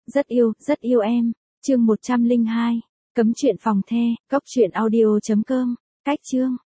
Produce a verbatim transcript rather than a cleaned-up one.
Rất yêu, rất yêu em. Chương một trăm linh hai. Cấm truyện phòng the, cốc truyện audio chấm com. Cách chương